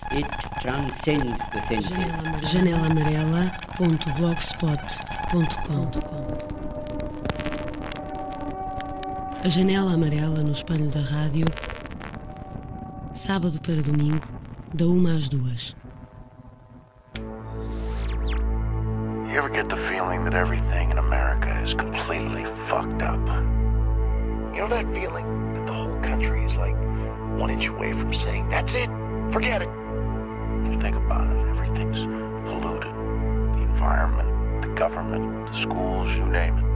It transcends the senses. janelaamarela.blogspot.com. A Janela Amarela no espelho da rádio, sábado para domingo, da 1 às 2. You ever get the feeling that everything in America is completely fucked up? You know that feeling that the whole country is like 1 inch away from saying, that's it, forget it. When you think about it, everything's polluted. The environment, the government, the schools, you name it.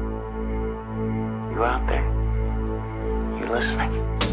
You out there? You listening?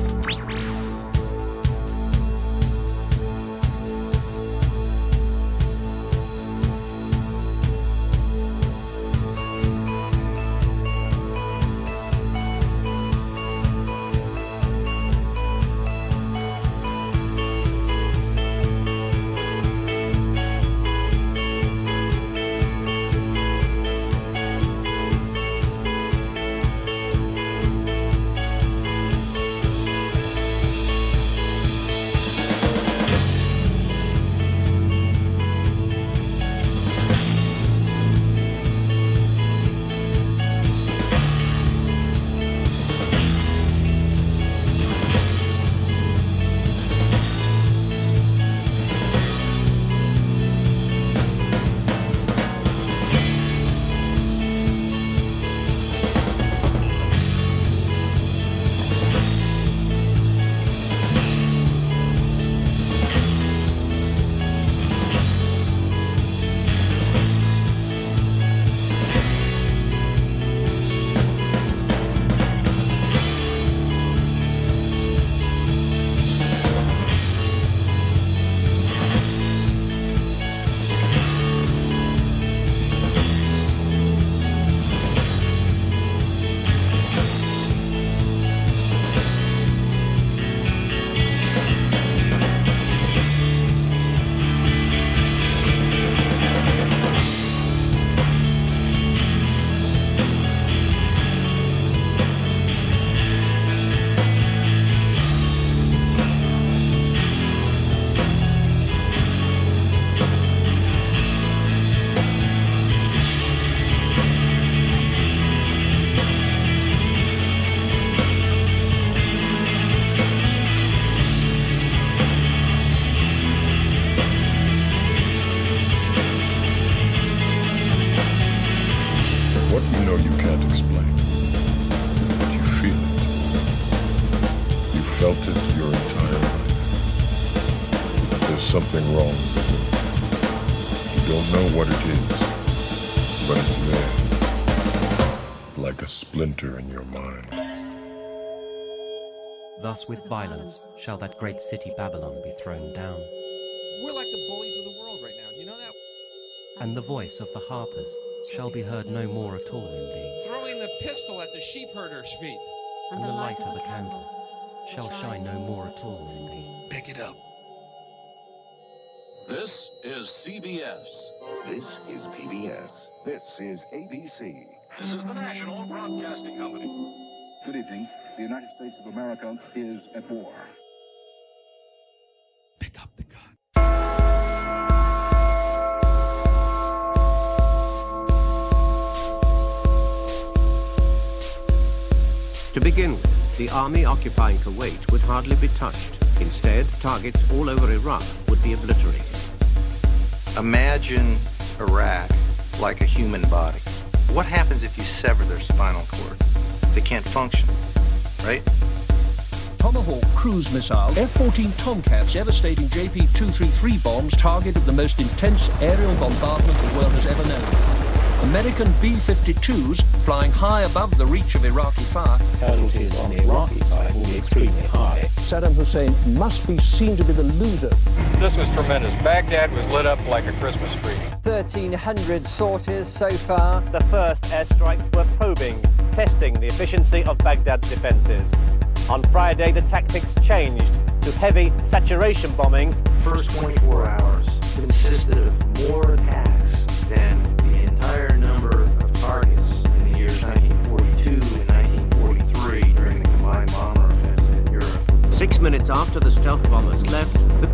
Something wrong. You don't know what it is, but it's there, like a splinter in your mind. Thus with violence shall that great city Babylon be thrown down. We're like the bullies of the world right now, you know that? And the voice of the harpers shall be heard no more at all in thee. Throwing the pistol at the sheep herder's feet. And the light of a candle shall shine no more at all in thee. Pick it up. This is CBS. This is PBS. This is ABC. This is the National Broadcasting Company. Good evening. The United States of America is at war. Pick up the gun. To begin with, the army occupying Kuwait would hardly be touched. Instead, targets all over Iraq would be obliterated. Imagine Iraq like a human body. What happens if you sever their spinal cord? They can't function, right? Tomahawk cruise missile, F-14 Tomcats devastating JP-233 bombs targeted the most intense aerial bombardment the world has ever known. American B-52s flying high above the reach of Iraqi fire. Casualties on the Iraqi side will be extremely high. Saddam Hussein must be seen to be the loser. This was tremendous. Baghdad was lit up like a Christmas tree. 1,300 sorties so far. The first airstrikes were probing, testing the efficiency of Baghdad's defenses. On Friday, the tactics changed to heavy saturation bombing. First 24 hours consisted of more attacks than the entire number of targets in the years 1942 and 1943 during the combined bomber offensive in Europe. 6 minutes after the stealth bombers left, the cruise missile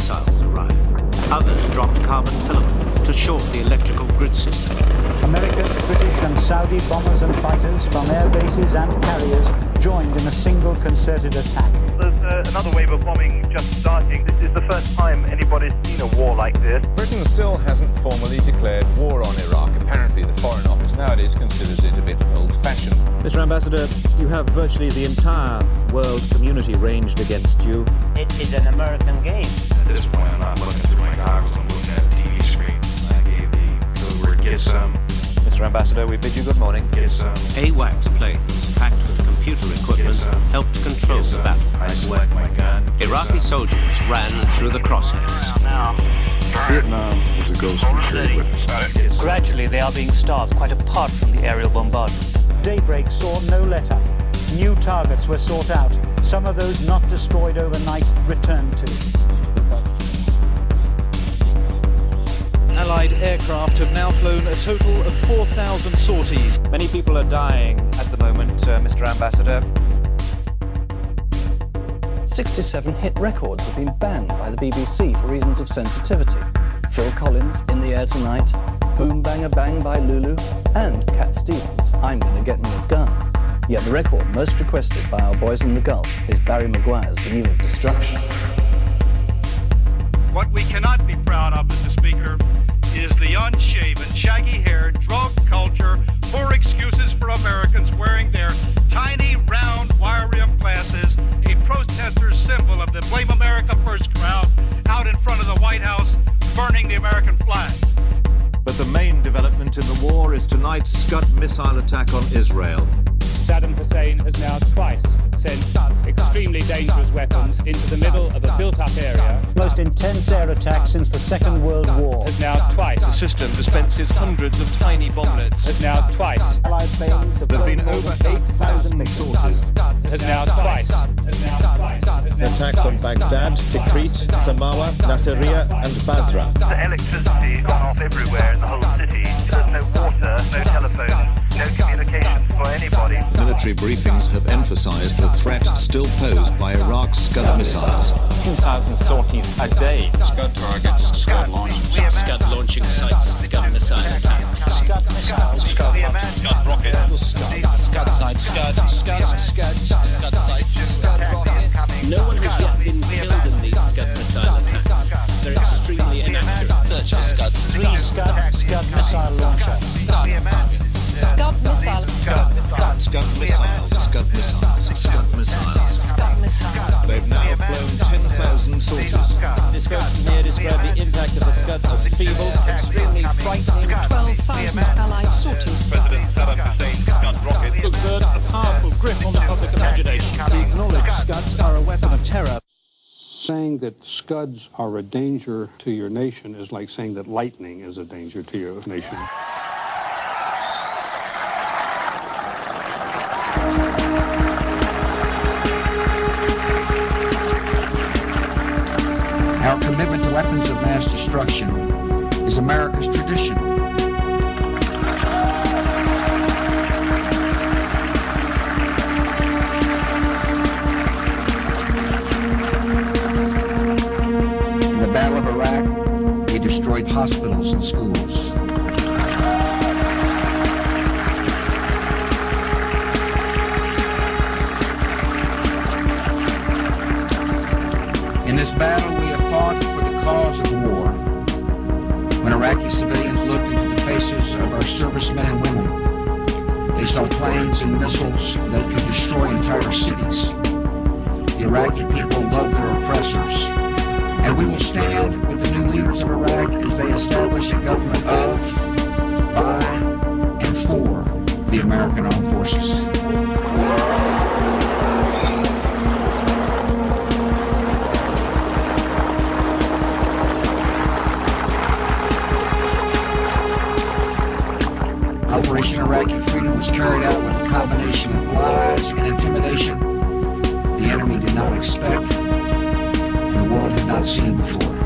missiles arrived. Others dropped carbon filament to short the electrical grid system. American, British and Saudi bombers and fighters from air bases and carriers joined in a single concerted attack. There's another wave of bombing just starting. This is the first time anybody's seen a war like this. Britain still hasn't formally declared war on Iraq. Apparently the Foreign Office nowadays considers it a bit old-fashioned. Mr. Ambassador, you have virtually the entire world community ranged against you. It is an American game. At this point, I'm not looking through my goggles, I'm looking at a TV screen. I gave the code word, get some. Mr. Ambassador, we bid you good morning. Get some. AWACS planes, packed with computer equipment, helped control the battle. I select my gun. Iraqi soldiers ran through the crosshairs. Vietnam is a ghost we carry with us. Gradually, they are being starved quite apart from the aerial bombardment. Daybreak saw no letter. New targets were sought out. Some of those not destroyed overnight returned to. Allied aircraft have now flown a total of 4,000 sorties. Many people are dying at the moment, Mr. Ambassador. 67 hit records have been banned by the BBC for reasons of sensitivity. Phil Collins, In the Air Tonight, Boom Bang a Bang by Lulu, and Cat Stevens, I'm Gonna Get Me a Gun. Yet the record most requested by our boys in the Gulf is Barry Maguire's The Eve of Destruction. What we cannot be proud of, Mr. Speaker, is the unshaven, shaggy-haired, drug culture, poor excuses for Americans wearing their tiny, round, wire-rimmed glasses, a protester's symbol of the Blame America First crowd, out in front of the White House, burning the American flag. But the main development in the war is tonight's Scud missile attack on Israel. Saddam Hussein has now twice sent extremely dangerous weapons into the middle of a built-up area. Most intense air attack since the Second World War. Has now twice. The system dispenses hundreds of tiny bomblets. Has now twice. Allied planes have There have been over 8,000 sources. Has now twice. Has now twice. The attacks on Baghdad, Tikrit, Samawa, Nasiriyah and Basra. The electricity is off everywhere in the whole city. There's no water, no telephone, no communications for anybody. Military briefings have emphasized the threat still posed by Iraq's Scud missiles. 2,000 sorties a day. Scud targets, Scud launching. Scud launching sites, Scud missile attacks. Scud missiles. Scud rocket. Scud sites. Scud sites. Scud rockets. No one has yet been killed in these Scud missile attacks. They're extremely inaccurate. Search for Scuds. 3 Scud missile launchers. Scud targets. Scud missiles. Scud missiles. Scud missiles. Scud missiles. They've now flown 10,000 sorties. This person here described the impact of the Scud as feeble, extremely frightening. 12,000 Allied sorties. President Saddam Hussein's Scud rocket Exert a powerful grip on the public imagination. We acknowledge Scuds are a weapon of terror. Saying that Scuds are a danger to your nation is like saying that lightning is a danger to your nation. Our commitment to weapons of mass destruction is America's tradition. In the Battle of Iraq, they destroyed hospitals and schools. In this battle, we have fought for the cause of war. When Iraqi civilians looked into the faces of our servicemen and women, they saw planes and missiles that could destroy entire cities. The Iraqi people love their oppressors, and we will stand with the new leaders of Iraq as they establish a government of, by, and for the American Armed Forces. Operation Iraqi Freedom was carried out with a combination of lies and intimidation the enemy did not expect and the world had not seen before.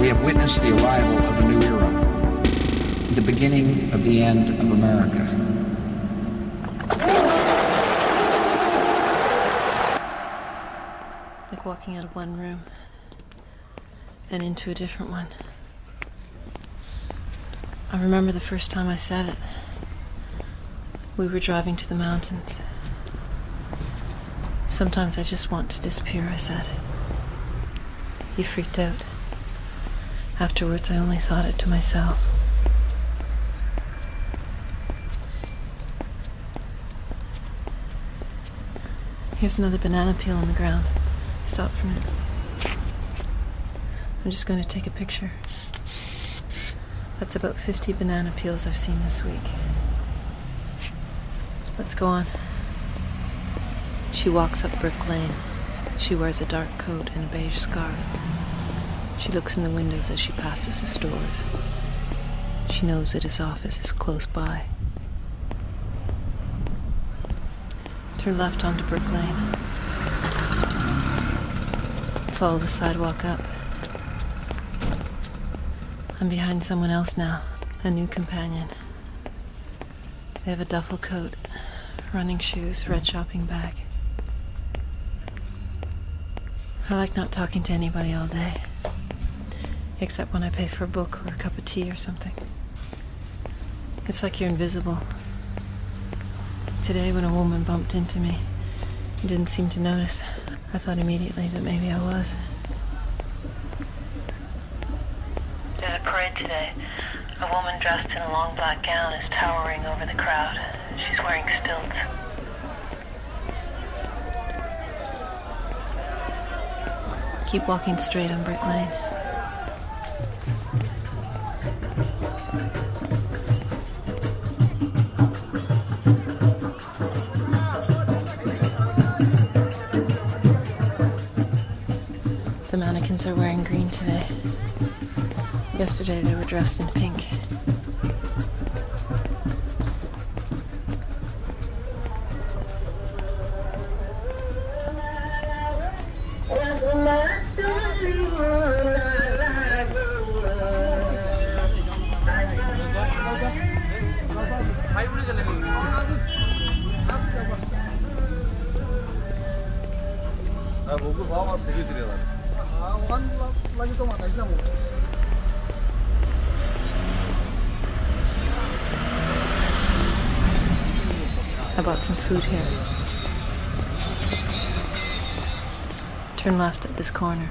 We have witnessed the arrival of a new era, the beginning of the end of America. Like walking out of one room and into a different one. I remember the first time I said it. We were driving to the mountains. Sometimes I just want to disappear, I said. You freaked out. Afterwards, I only thought it to myself. Here's another banana peel on the ground. Stop for a minute. I'm just going to take a picture. That's about 50 banana peels I've seen this week. Let's go on. She walks up Brick Lane. She wears a dark coat and a beige scarf. She looks in the windows as she passes the stores. She knows that his office is close by. Turn left onto Brick Lane. Follow the sidewalk up. I'm behind someone else now, a new companion. They have a duffel coat, running shoes, red shopping bag. I like not talking to anybody all day, except when I pay for a book or a cup of tea or something. It's like you're invisible. Today, when a woman bumped into me and didn't seem to notice, I thought immediately that maybe I was. There's a parade today. A woman dressed in a long black gown is towering over the crowd. She's wearing stilts. Keep walking straight on Brick Lane. The mannequins are wearing green today. Yesterday they were dressed in pink. I bought some food here. Turn left at this corner.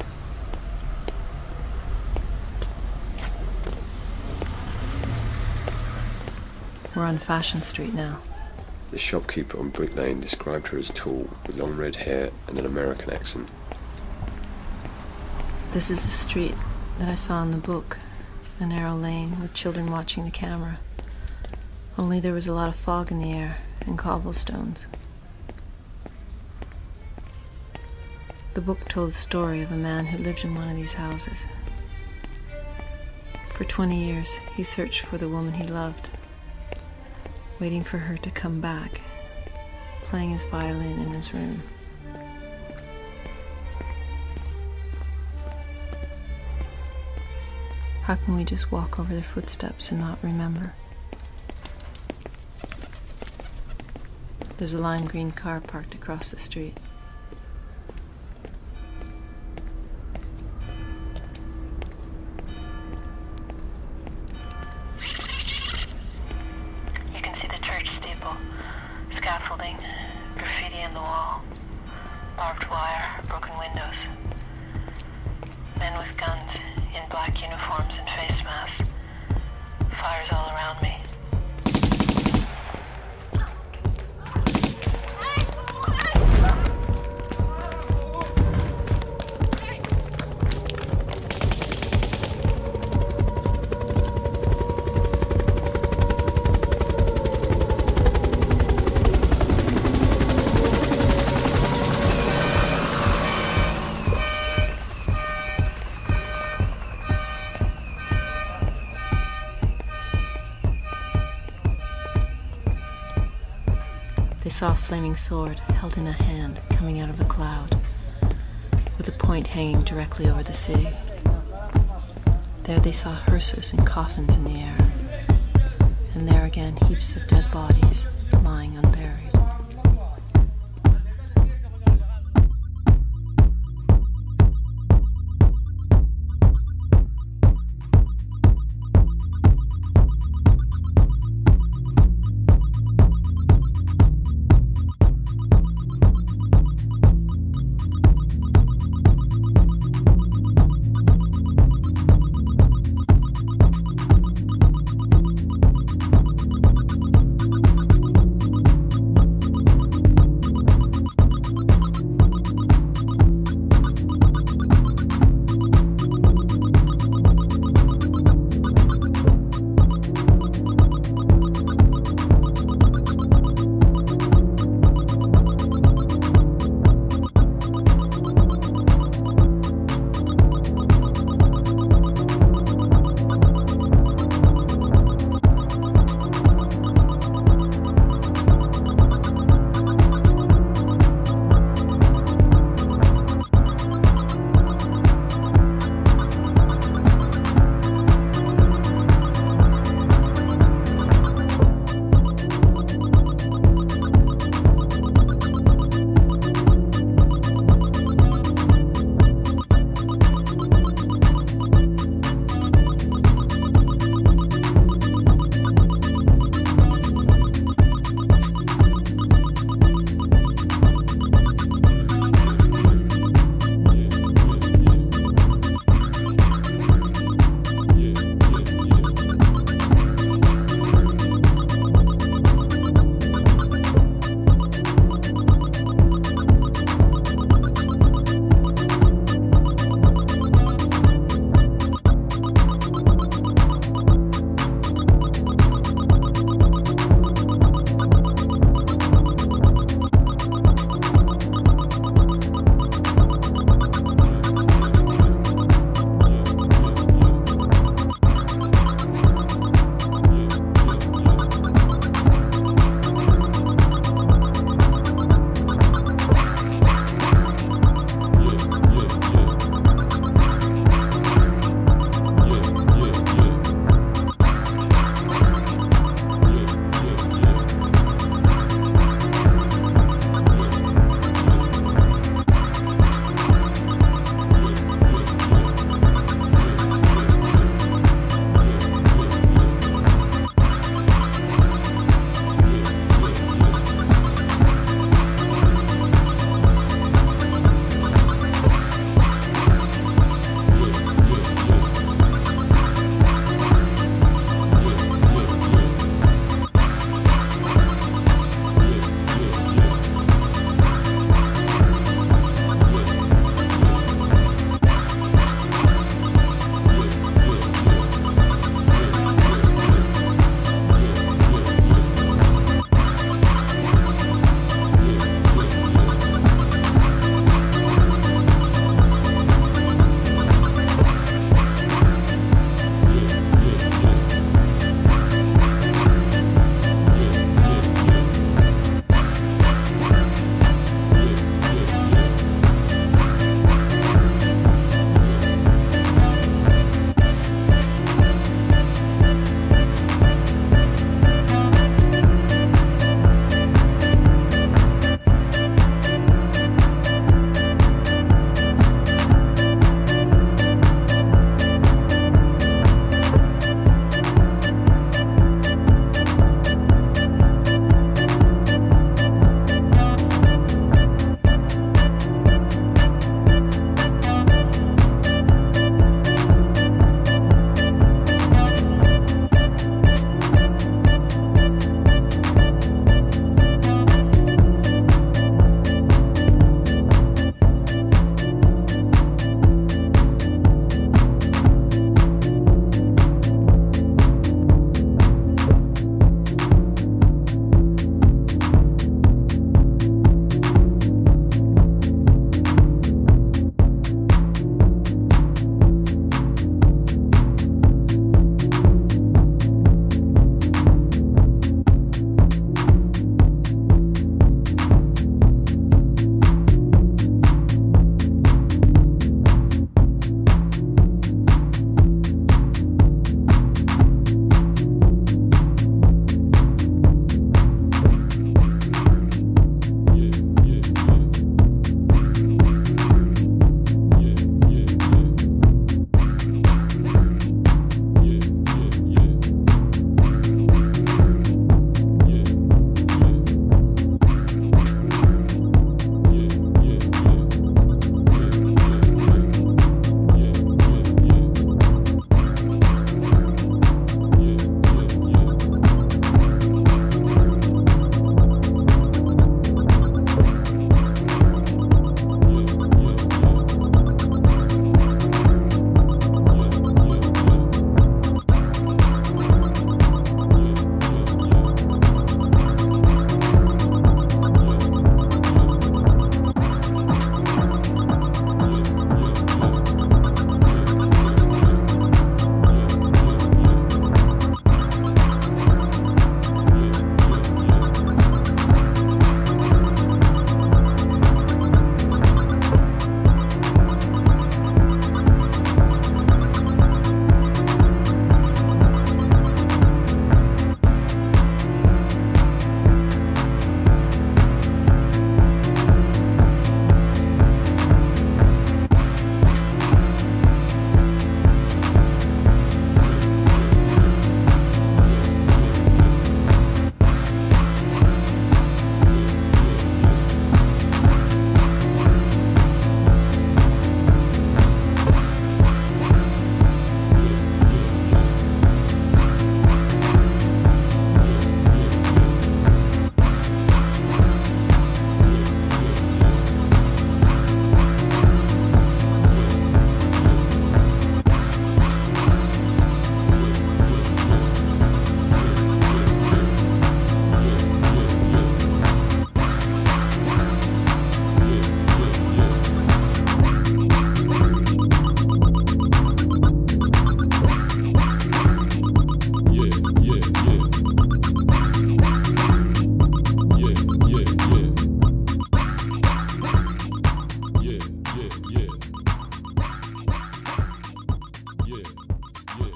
We're on Fashion Street now. The shopkeeper on Brick Lane described her as tall, with long red hair and an American accent. This is the street that I saw in the book, a narrow lane with children watching the camera. Only there was a lot of fog in the air and cobblestones. The book told the story of a man who lived in one of these houses. For 20 years, he searched for the woman he loved, waiting for her to come back, playing his violin in his room. How can we just walk over their footsteps and not remember? There's a lime green car parked across the street. You can see the church steeple, scaffolding, graffiti on the wall, barbed wire, broken windows. Men with guns in black uniforms and face masks. Fires all around me. They saw a flaming sword held in a hand coming out of a cloud, with a point hanging directly over the city. There they saw hearses and coffins in the air, and there again heaps of dead bodies lying unburied.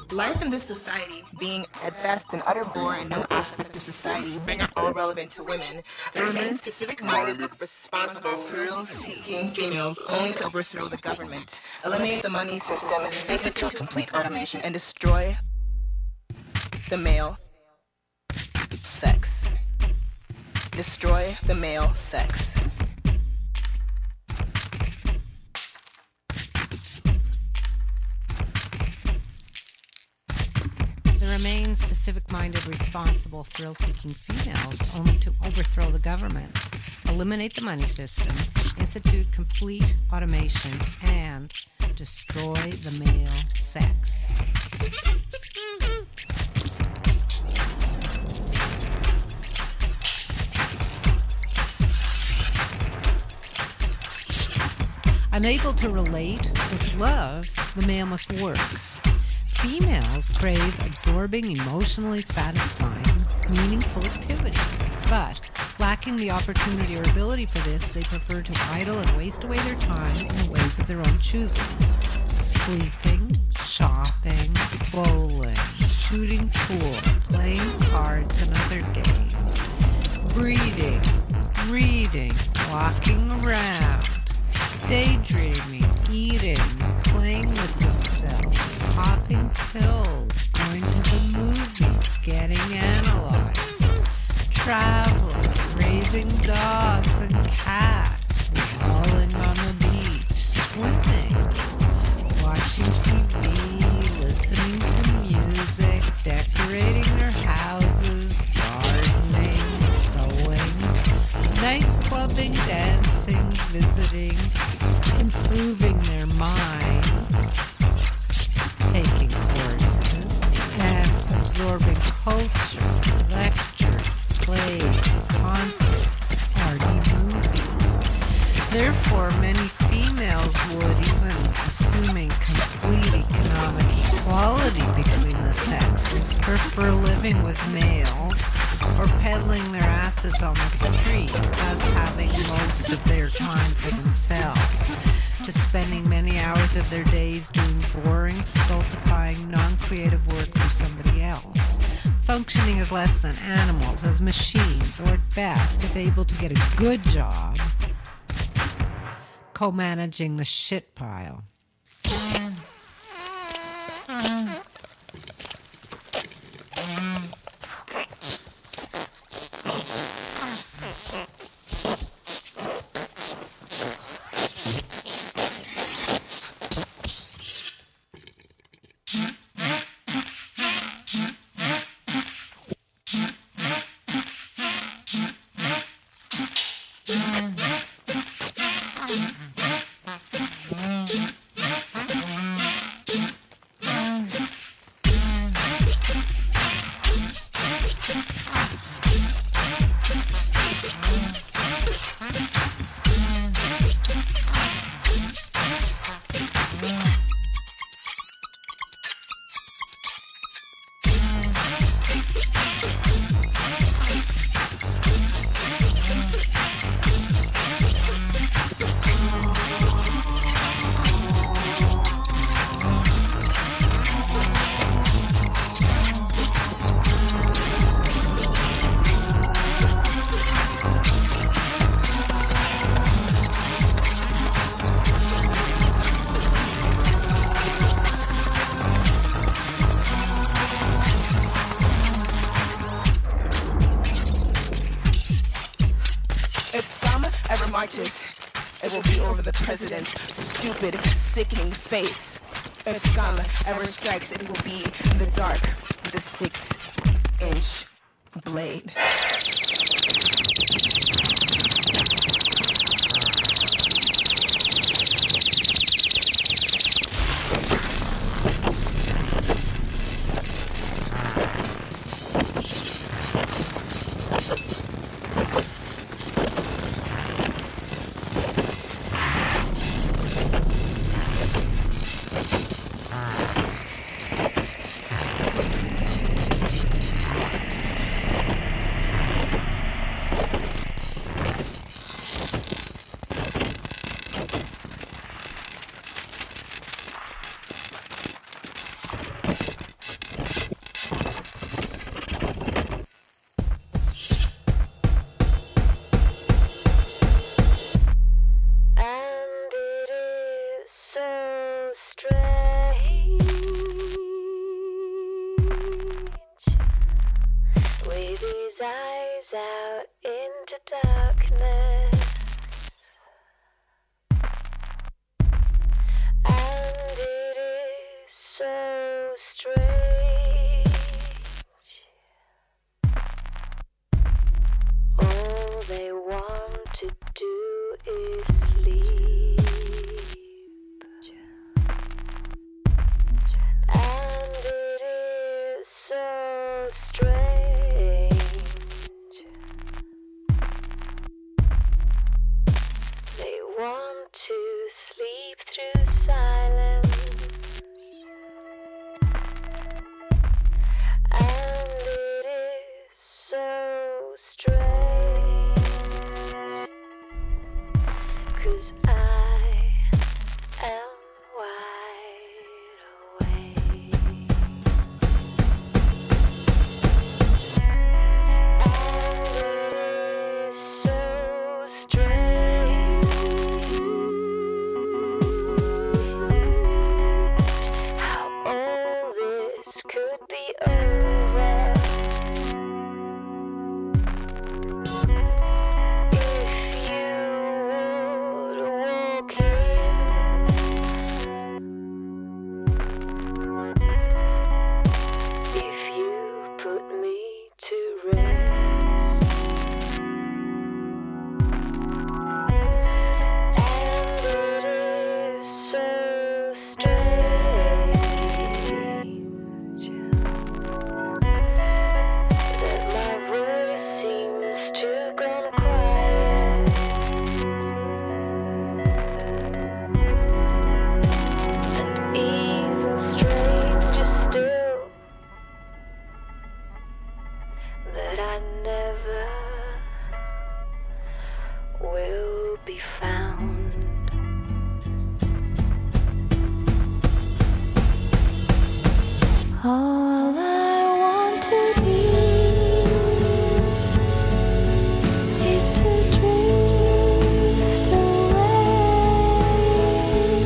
Life in this society, being at best an utter bore in no aspect of society, being at all relevant to women, there remains civic-minded, responsible, thrill-seeking females only to overthrow the government, eliminate the money system, institute complete automation, and destroy the male sex. Destroy the male sex. Remains to civic-minded, responsible, thrill-seeking females only to overthrow the government, eliminate the money system, institute complete automation, and destroy the male sex. Unable to relate with love, the male must work. Females crave absorbing, emotionally satisfying, meaningful activity, but lacking the opportunity or ability for this, they prefer to idle and waste away their time in ways of their own choosing. Sleeping, shopping, bowling, shooting pool, playing cards and other games, breeding, reading, walking around, daydreaming, eating, playing with themselves, popping pills, going to the movies, getting analyzed, traveling, raising dogs and cats, rolling on the beach, swimming, watching TV, listening to music, decorating their houses, gardening, sewing, night-clubbing, dancing, visiting, improving their minds, taking courses, and absorbing culture, lectures, plays, concerts, party movies. Therefore, many females would, even assuming complete economic equality between the sexes, prefer living with males or peddling their asses on the street as having most of their time for themselves, to spending many hours of their days doing boring, stultifying, non-creative work for somebody else, functioning as less than animals, as machines, or at best, if able to get a good job, co-managing the shit pile. It will be over the president's stupid, sickening face. If scum ever strikes, it will be in the dark with a 6-inch blade. so strange. All they want to do is sleep. And it is so strange. They want to sleep through silence. And it is so strange. 'Cause I am wide awake. And it is so strange how all this could be over if you would walk in, if you put me to rest. And it is so strange that my voice seems to gone quiet. And even stranger still, that I never will be found. All I want to do is to drift away.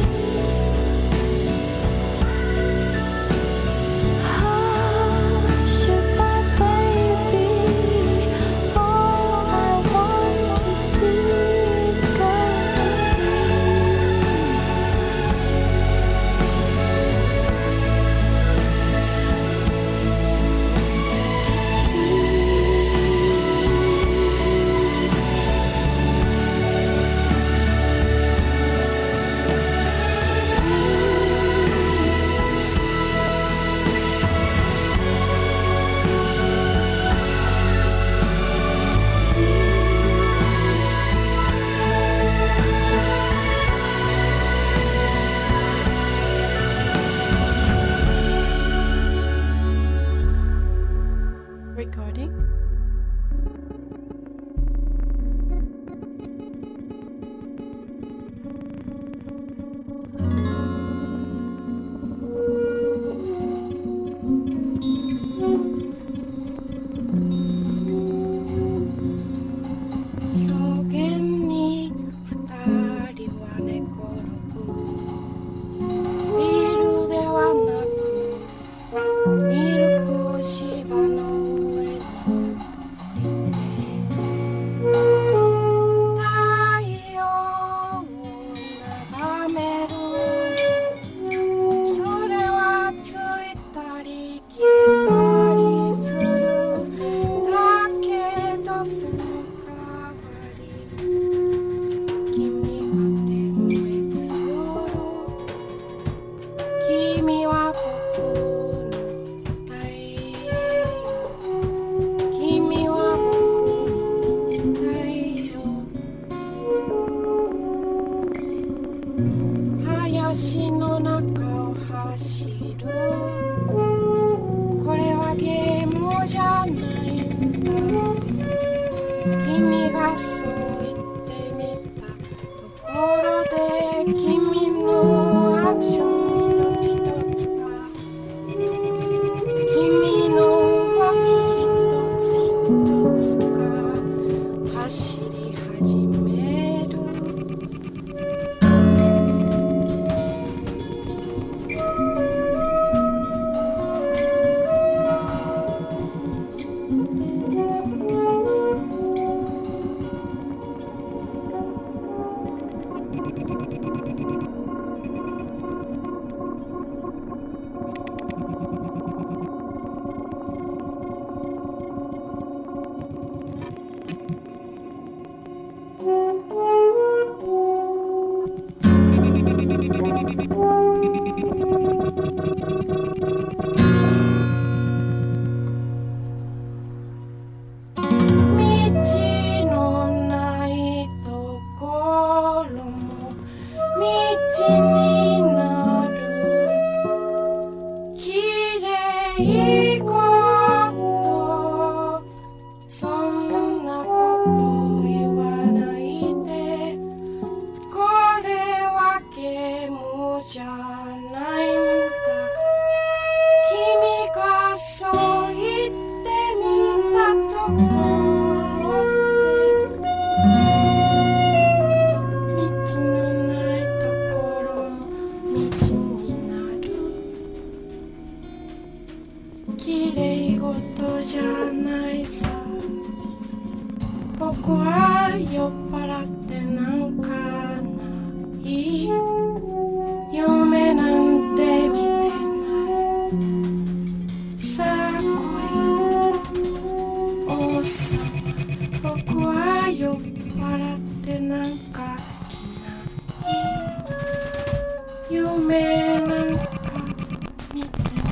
Hush, my baby. All I want to do is go to sleep. Recording. 綺麗事じゃないさ。僕は酔っ払ってなんかない夢なんて見てないさあ来い王様。僕は酔っ払ってなんかない夢なんか見てない。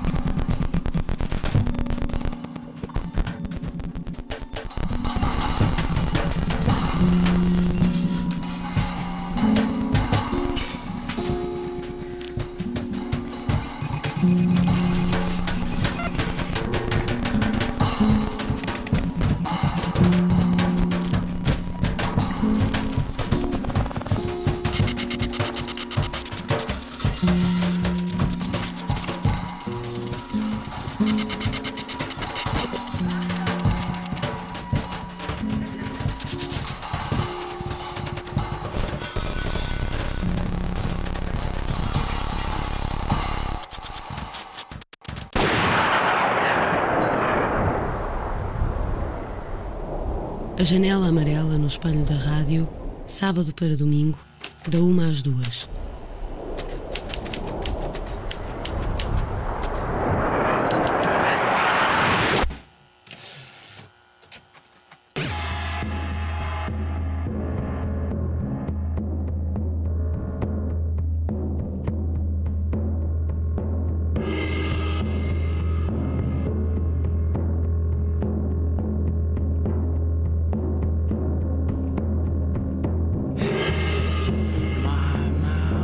A janela amarela no espelho da rádio, sábado para domingo, da 1 às 2. My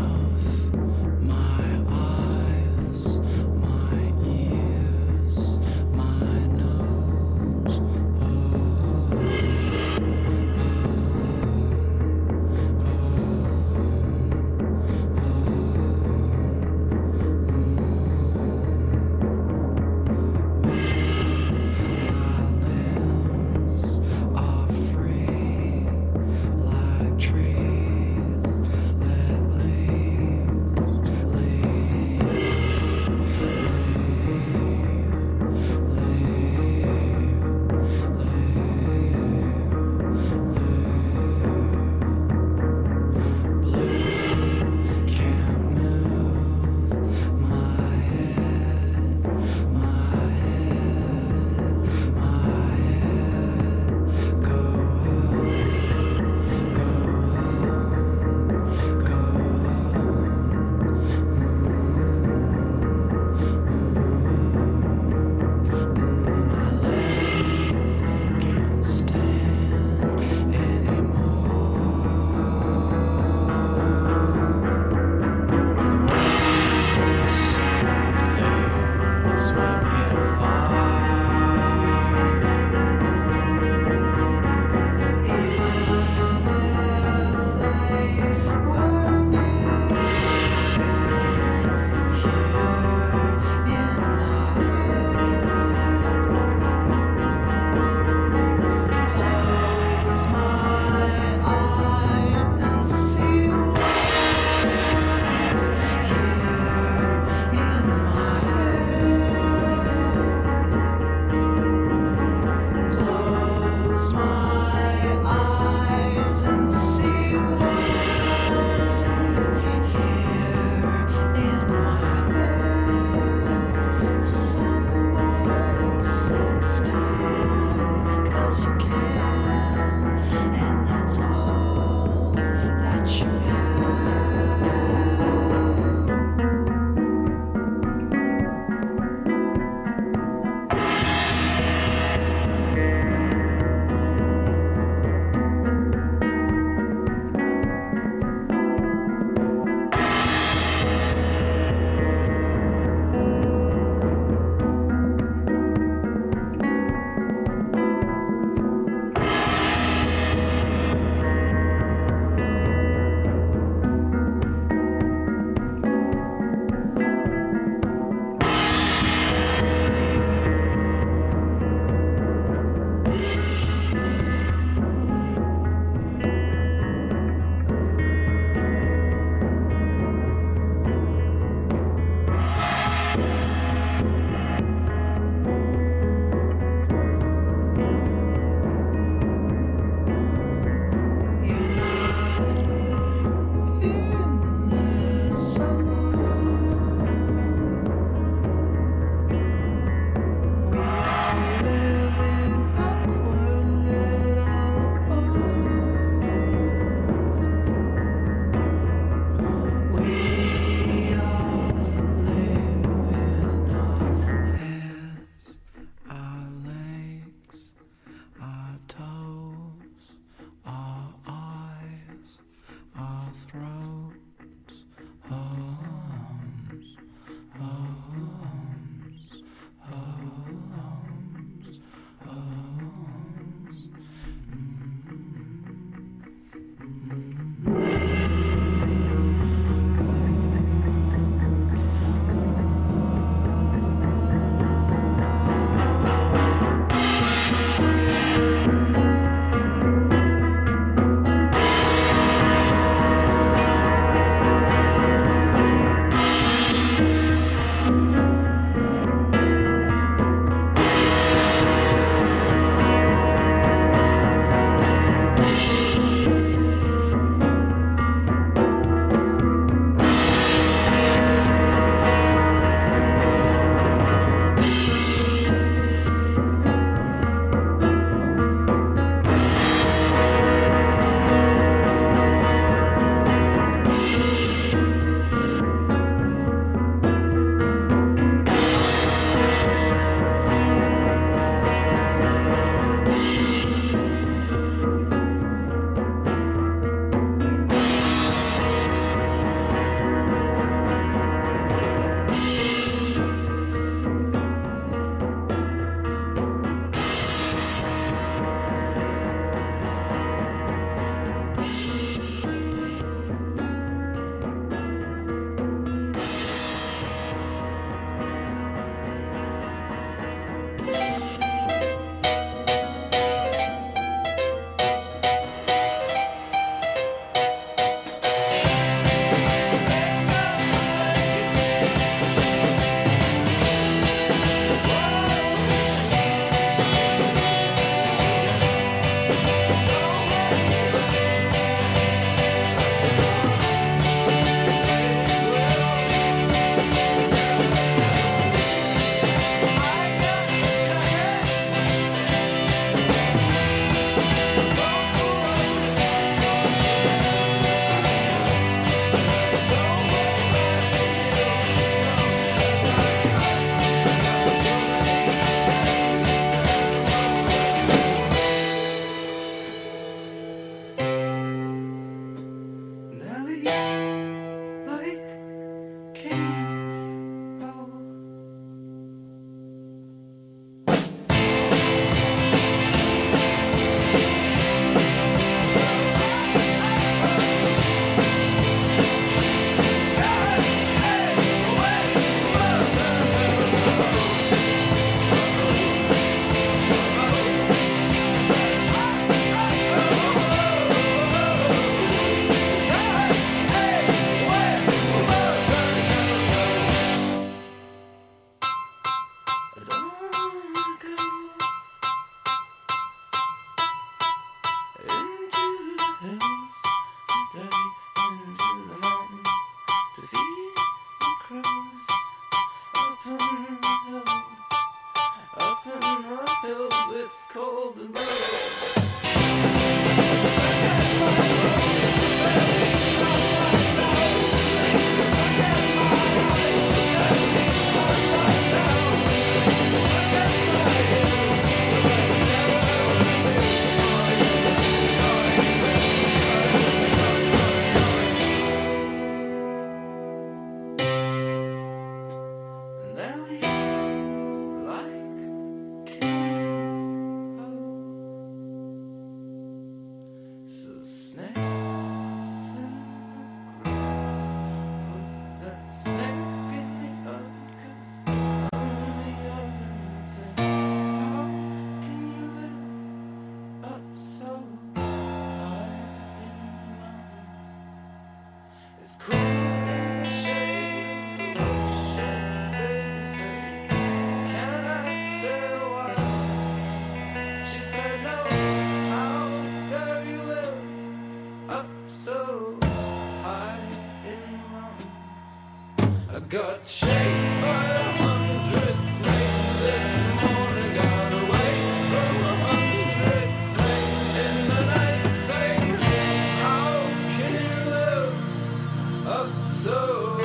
Got chased by 100 snakes this morning. Got away from 100 snakes in the night. Saying, how can you live up so?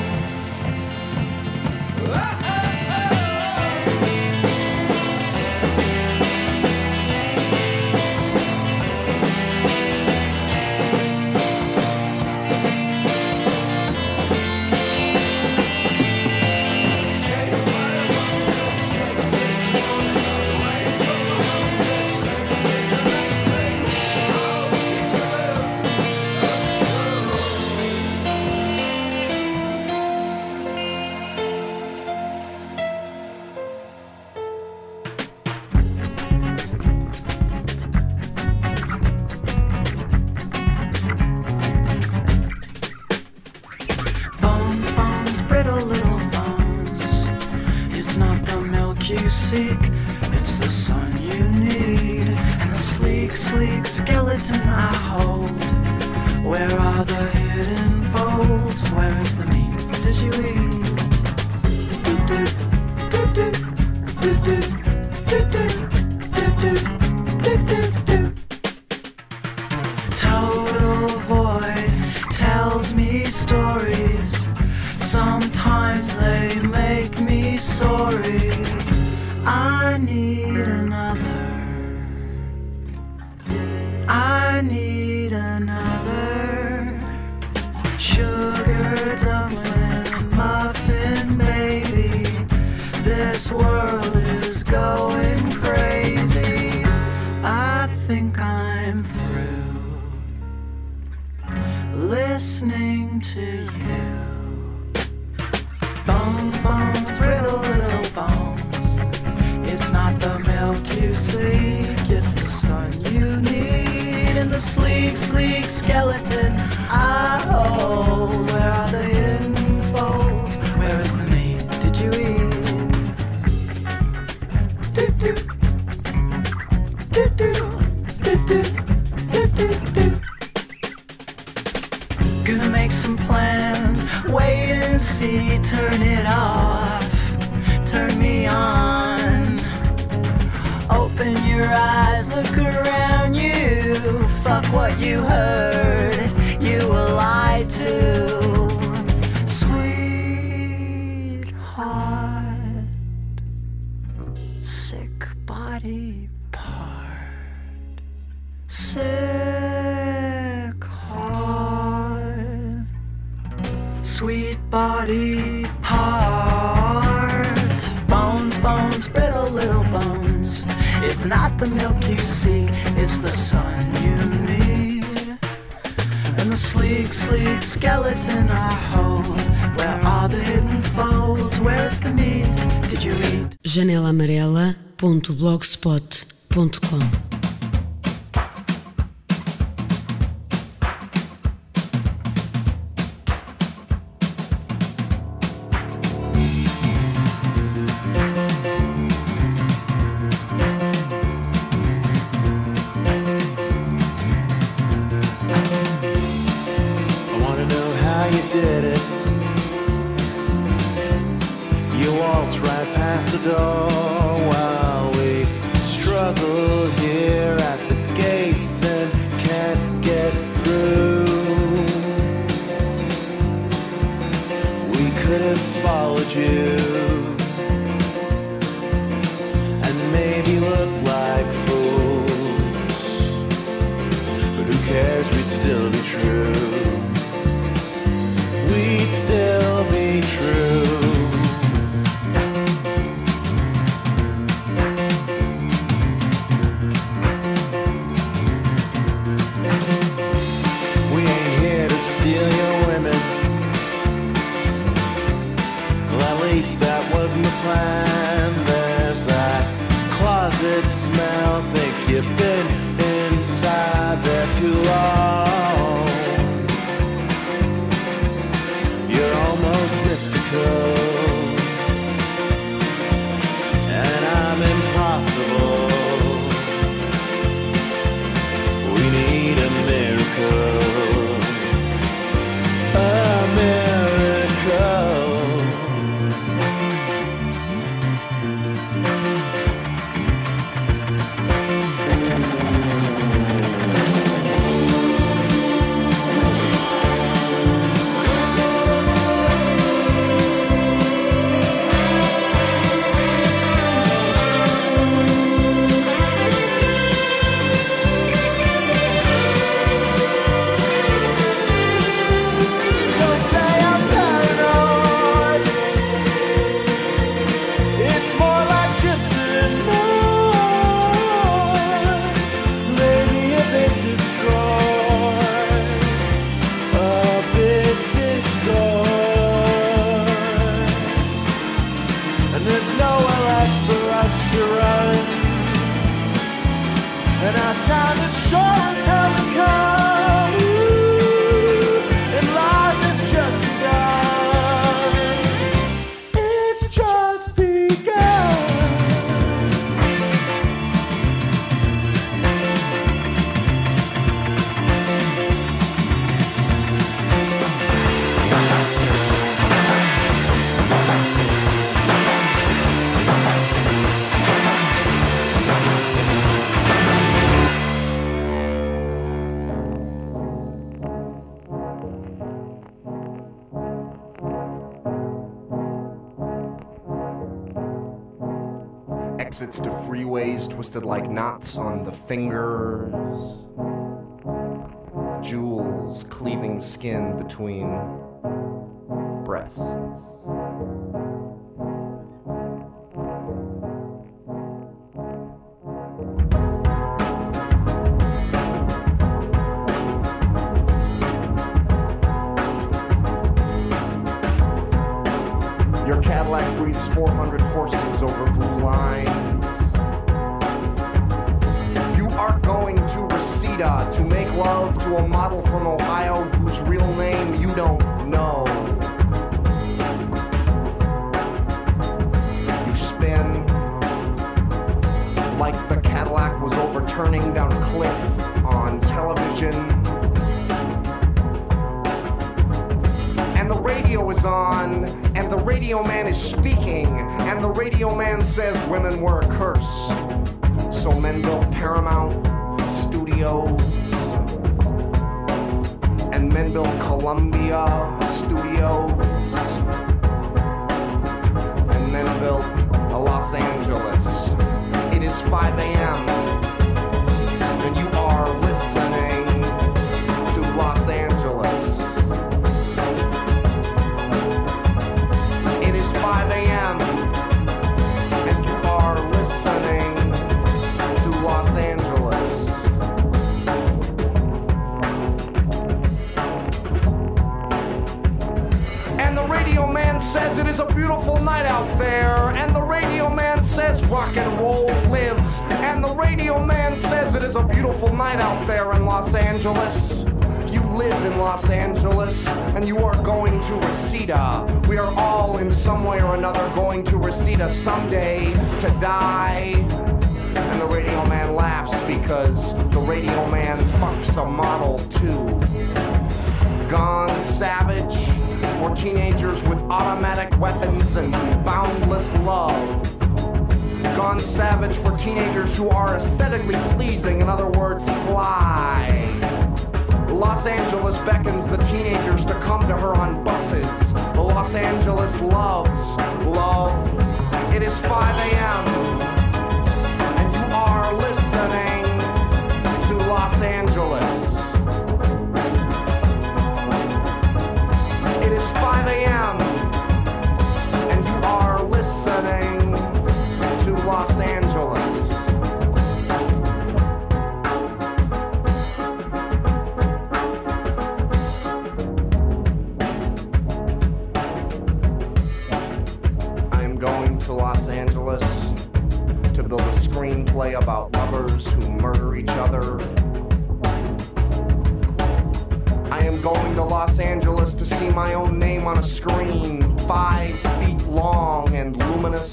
It's the sun you need, and the sleek, sleek skeleton I hold. Where are the hidden folds? Where is the meat? Did you eat? Total void tells me stories. Sometimes they make me sorry. I need another. I need another sugar dumpling muffin baby. This world is going crazy. I think I'm through listening to you. Bones, bones, brittle little bones. It's not the milk you seek, it's the sun you need. And the sleek, sleek skeleton I hold. Where are the hidden folds? Where is the meat? Did you eat? Do-do. Do-do. Do-do. Do-do. Gonna make some plans, wait and see, turn it off, turn me on. Open your eyes, look around you. Fuck what you heard, you were lied to. Sweetheart, sick body part, sick heart, sweet body part. Bones, bones, brittle little bones. It's not the milk you seek, it's the sun you need. And the sleek, sleek skeleton I hold. Where are the hidden folds? Where's the meat? Did janelaamarela.blogspot.com. Exits to freeways twisted like knots on the fingers. Jewels cleaving skin between breasts. Your Cadillac breathes 400 horses over blue lines. You are going to Reseda to make love to a model from Ohio whose real name you don't know. You spin like the Cadillac was overturning down a cliff on television. And the radio is on, and the radio man is speaking, and the radio man says women were a curse. So men built Paramount Studios, and men built Columbia Studios, and men built Los Angeles. It is 5 a.m. and you are listening to Los Angeles. It is 5 a.m. and you are listening to Los Angeles. And the radio man says it is a beautiful night out there, and the rock and roll lives. And the radio man says it is a beautiful night out there in Los Angeles. You live in Los Angeles, and you are going to Reseda. We are all in some way or another going to Reseda someday to die. And the radio man laughs because the radio man fucks a Model 2. Gone Savage for teenagers with automatic weapons and boundless love. Gone Savage for teenagers who are aesthetically pleasing, in other words, fly. Los Angeles beckons the teenagers to come to her on buses. Los Angeles loves love. It is 5 a.m. and you are listening to Los Angeles. It is 5 a.m. and you are listening to Los Angeles. Los Angeles to build a screenplay about lovers who murder each other. I am going to Los Angeles to see my own name on a screen 5 feet long and luminous.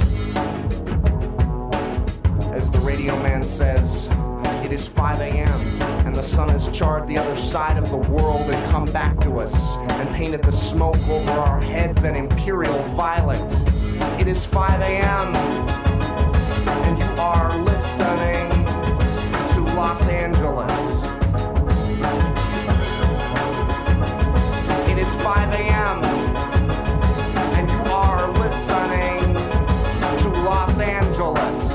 As the radio man says, it is 5 a.m. and the sun has charred the other side of the world and come back to us and painted the smoke over our heads an imperial violet. It is 5 a.m. and you are listening to Los Angeles. It is 5 a.m. and you are listening to Los Angeles.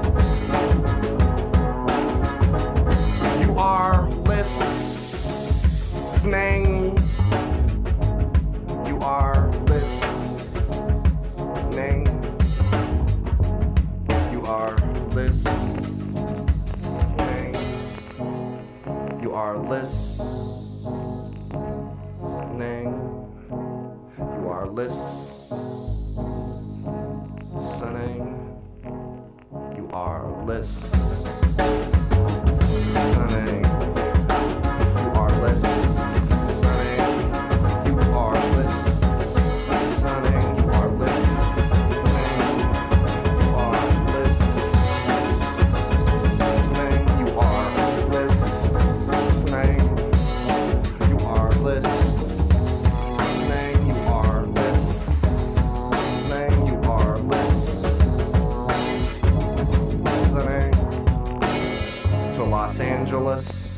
You are listening. You are listening. You are listening. You are listening. You are listening. You are listening. You are listening. You are listening. You are Los Angeles.